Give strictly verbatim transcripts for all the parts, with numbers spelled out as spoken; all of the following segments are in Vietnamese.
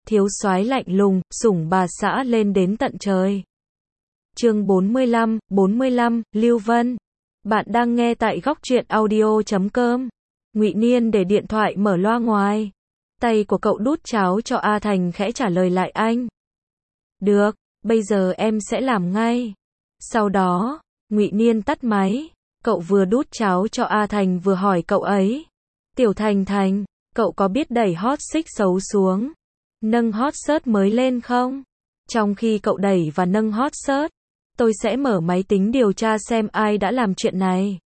thiếu soái lạnh lùng, sủng bà xã lên đến tận trời. Chương bốn mươi lăm, bốn mươi lăm, Lưu Vân. Bạn đang nghe tại góc truyện audio chấm com. Ngụy Niên để điện thoại mở loa ngoài. Tay của cậu đút cháo cho A Thành khẽ trả lời lại anh. Được, bây giờ em sẽ làm ngay. Sau đó, Ngụy Niên tắt máy. Cậu vừa đút cháo cho A Thành vừa hỏi cậu ấy. Tiểu Thành Thành, cậu có biết đẩy hot xích xấu xuống, nâng hot search mới lên không? Trong khi cậu đẩy và nâng hot search, tôi sẽ mở máy tính điều tra xem ai đã làm chuyện này.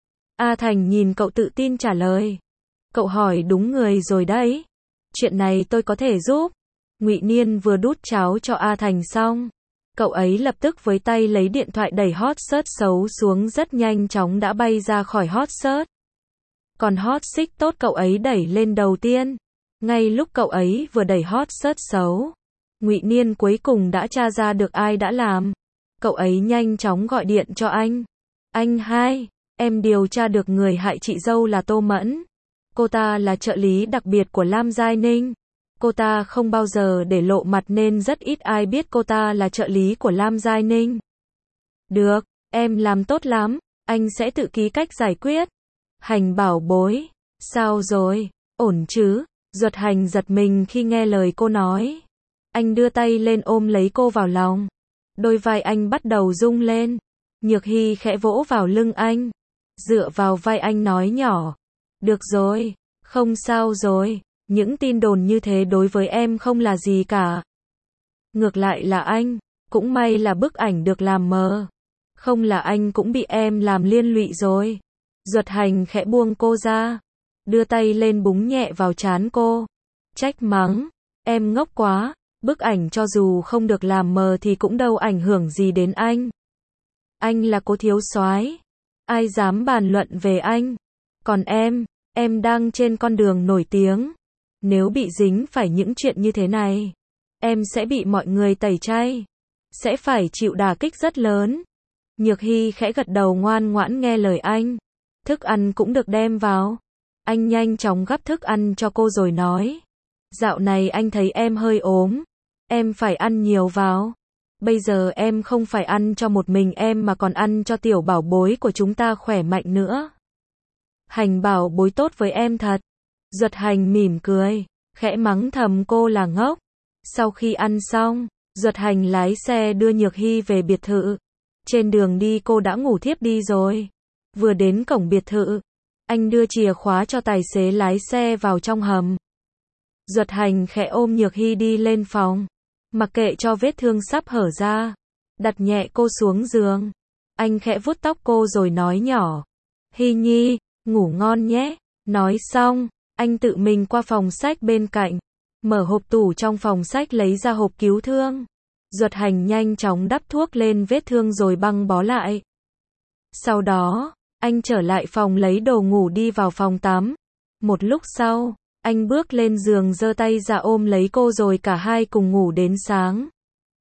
A Thành nhìn cậu tự tin trả lời. Cậu hỏi đúng người rồi đấy. Chuyện này tôi có thể giúp. Ngụy Niên vừa đút cháo cho A Thành xong, cậu ấy lập tức với tay lấy điện thoại đẩy hot search xấu xuống, rất nhanh chóng đã bay ra khỏi hot search. Còn hot xích tốt cậu ấy đẩy lên đầu tiên. Ngay lúc cậu ấy vừa đẩy hot search xấu, Ngụy Niên cuối cùng đã tra ra được ai đã làm. Cậu ấy nhanh chóng gọi điện cho anh. Anh hai, em điều tra được người hại chị dâu là Tô Mẫn. Cô ta là trợ lý đặc biệt của Lam Giai Ninh. Cô ta không bao giờ để lộ mặt nên rất ít ai biết cô ta là trợ lý của Lam Giai Ninh. Được, em làm tốt lắm, anh sẽ tự ký cách giải quyết. Hành bảo bối, sao rồi, ổn chứ? Duật Hành giật mình khi nghe lời cô nói. Anh đưa tay lên ôm lấy cô vào lòng. Đôi vai anh bắt đầu rung lên. Nhược Hy khẽ vỗ vào lưng anh, dựa vào vai anh nói nhỏ. Được rồi, không sao rồi, những tin đồn như thế đối với em không là gì cả. Ngược lại là anh, cũng may là bức ảnh được làm mờ. Không là anh cũng bị em làm liên lụy rồi. Duật Hành khẽ buông cô ra, đưa tay lên búng nhẹ vào trán cô. Trách mắng, em ngốc quá, bức ảnh cho dù không được làm mờ thì cũng đâu ảnh hưởng gì đến anh. Anh là cô thiếu soái, ai dám bàn luận về anh. Còn em, em đang trên con đường nổi tiếng. Nếu bị dính phải những chuyện như thế này, em sẽ bị mọi người tẩy chay, sẽ phải chịu đả kích rất lớn. Nhược Hy khẽ gật đầu ngoan ngoãn nghe lời anh. Thức ăn cũng được đem vào. Anh nhanh chóng gắp thức ăn cho cô rồi nói. Dạo này anh thấy em hơi ốm. Em phải ăn nhiều vào. Bây giờ em không phải ăn cho một mình em mà còn ăn cho tiểu bảo bối của chúng ta khỏe mạnh nữa. Hành bảo bối tốt với em thật. Duật Hành mỉm cười, khẽ mắng thầm cô là ngốc. Sau khi ăn xong, Duật Hành lái xe đưa Nhược Hy về biệt thự. Trên đường đi cô đã ngủ thiếp đi rồi. Vừa đến cổng biệt thự, anh đưa chìa khóa cho tài xế lái xe vào trong hầm. Duật Hành khẽ ôm Nhược Hy đi lên phòng, mặc kệ cho vết thương sắp hở ra, đặt nhẹ cô xuống giường. Anh khẽ vuốt tóc cô rồi nói nhỏ. Hy Nhi, ngủ ngon nhé. Nói xong, anh tự mình qua phòng sách bên cạnh, mở hộp tủ trong phòng sách lấy ra hộp cứu thương. Duật Hành nhanh chóng đắp thuốc lên vết thương rồi băng bó lại. Sau đó, anh trở lại phòng lấy đồ ngủ đi vào phòng tắm. Một lúc sau, anh bước lên giường giơ tay ra ôm lấy cô rồi cả hai cùng ngủ đến sáng.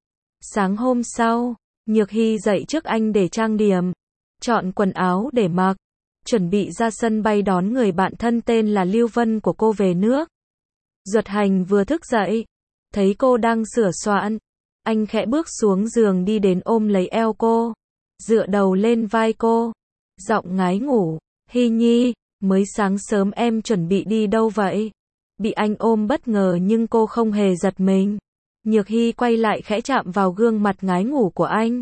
Sáng hôm sau, Nhược Hy dậy trước anh để trang điểm, chọn quần áo để mặc, chuẩn bị ra sân bay đón người bạn thân tên là Lưu Vân của cô về nước. Duật Hành vừa thức dậy, thấy cô đang sửa soạn, anh khẽ bước xuống giường đi đến ôm lấy eo cô, dựa đầu lên vai cô, giọng ngái ngủ. Hy Nhi, mới sáng sớm em chuẩn bị đi đâu vậy? Bị anh ôm bất ngờ nhưng cô không hề giật mình. Nhược Hy quay lại khẽ chạm vào gương mặt ngái ngủ của anh,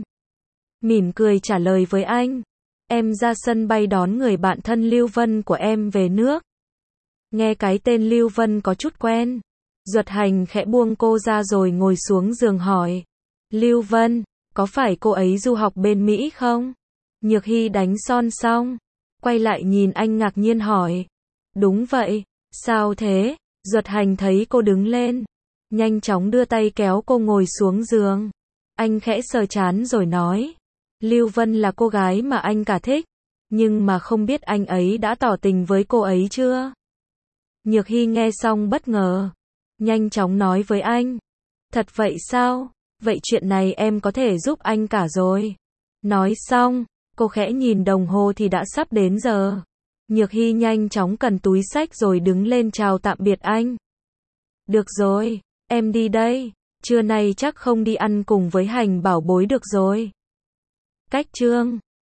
mỉm cười trả lời với anh. Em ra sân bay đón người bạn thân Lưu Vân của em về nước. Nghe cái tên Lưu Vân có chút quen. Duật Hành khẽ buông cô ra rồi ngồi xuống giường hỏi. Lưu Vân, có phải cô ấy du học bên Mỹ không? Nhược Hy đánh son xong, quay lại nhìn anh ngạc nhiên hỏi. Đúng vậy, sao thế? Duật Hành thấy cô đứng lên, nhanh chóng đưa tay kéo cô ngồi xuống giường. Anh khẽ sờ trán rồi nói. Lưu Vân là cô gái mà anh cả thích, nhưng mà không biết anh ấy đã tỏ tình với cô ấy chưa? Nhược Hy nghe xong bất ngờ, nhanh chóng nói với anh. Thật vậy sao? Vậy chuyện này em có thể giúp anh cả rồi. Nói xong, cô khẽ nhìn đồng hồ thì đã sắp đến giờ. Nhược Hy nhanh chóng cần túi xách rồi đứng lên chào tạm biệt anh. Được rồi, Em đi đây, trưa nay chắc không đi ăn cùng với Hành Bảo bối được rồi. Cách chương